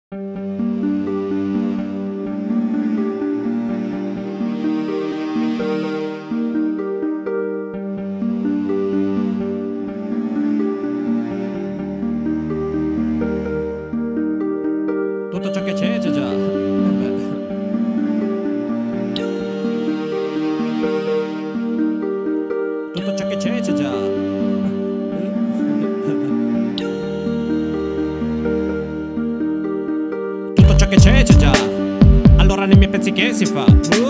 Tutto ciò che c'è già. Tutto ciò che c'è già. Tutto ciò che c'è già. Allora nei miei pezzi che si fa?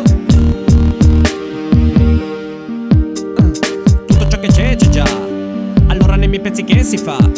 Tutto ciò che c'è già. Allora nei miei pezzi che si fa?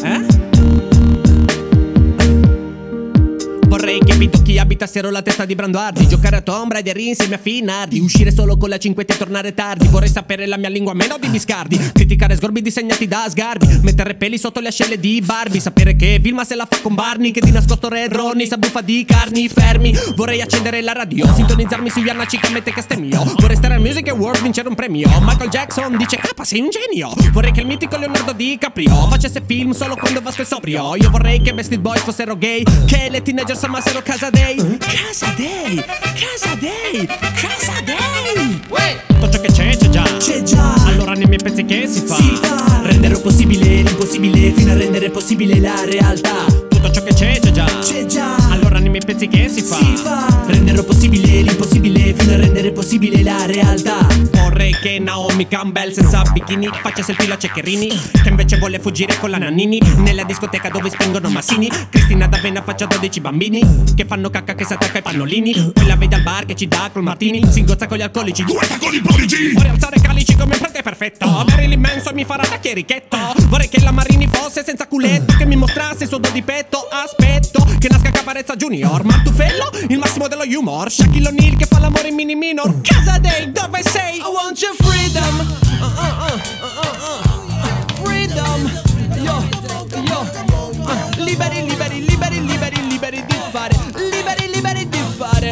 Vorrei che vi tocchi abitassero la testa di Brando Hardy, giocare a Tomb Raider insieme a Finardi, uscire solo con la 5 e tornare tardi. Vorrei sapere la mia lingua meno di biscardi, criticare sgorbi disegnati da sgarbi, mettere peli sotto le ascelle di Barbie, sapere che Vilma se la fa con Barney, che di nascosto Red Ronnie sa buffa di carni fermi. Vorrei accendere la radio, sintonizzarmi su Yanna Cica mette che mio. Vorrei stare al Music Awards, vincere un premio. Michael Jackson dice capa sei un genio. Vorrei che il mitico Leonardo DiCaprio facesse film solo quando Vasco è sobrio. Io vorrei che Backstreet Boys fossero gay, che le teenagers amassero Casa Day. Casa Day, Casa Day, Casa Day. Tutto ciò che c'è già. C'è già. Allora nei miei pezzi che si fa? Si fa. Rendere possibile l'impossibile fino a rendere possibile la realtà. Tutto ciò che c'è già. C'è già. Allora nei miei pezzi che si fa? Si fa. Rendere possibile l'impossibile fino a rendere possibile la realtà. Vorrei che Naomi Campbell senza bikini facesse il filo a Ceccherini, che invece vuole fuggire con la Nannini nella discoteca dove spingono Massini. Cristina D'Avena faccia 12 bambini che fanno cacca che si attacca ai pannolini. Poi la vede al bar che ci dà col martini, si ingozza con gli alcolici, due taconi prodigy. Vorrei alzare calici come un prete perfetto, Marilyn Manson mi farà da chierichetto. Vorrei che la Marini fosse senza culetto, che mi mostrasse il suo do di petto. Aspetto che nasca Caparezza Junior, Martufello il massimo dello humor, Shaquille O'Neal che fa l'amore in mini minor. Casa Day dove sei? I want your freedom. Freedom. Yo. Liberi di fare. Liberi di fare.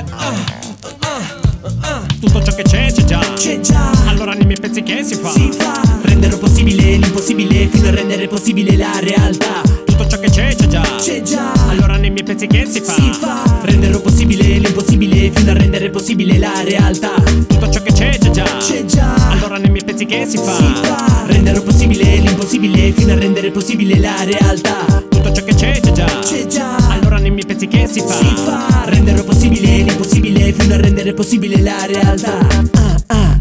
Tutto ciò che c'è già. C'è già. Allora nei miei pezzi che si fa? Si fa. Rendere possibile l'impossibile fino a rendere possibile la realtà. Tutto ciò che c'è già. C'è già. Allora nei miei pezzi che si fa? Si fa. Rendere possibile l'impossibile fino a rendere possibile la realtà. Tutto ciò che c'è già. C'è già. Allora nei miei pezzi che si fa? Si fa. Rendere possibile l'impossibile fino a rendere possibile la realtà. Tutto ciò che c'è già. C'è già. Allora nei miei pezzi che si fa? Si fa. Rendere possibile l'impossibile fino a rendere possibile la realtà.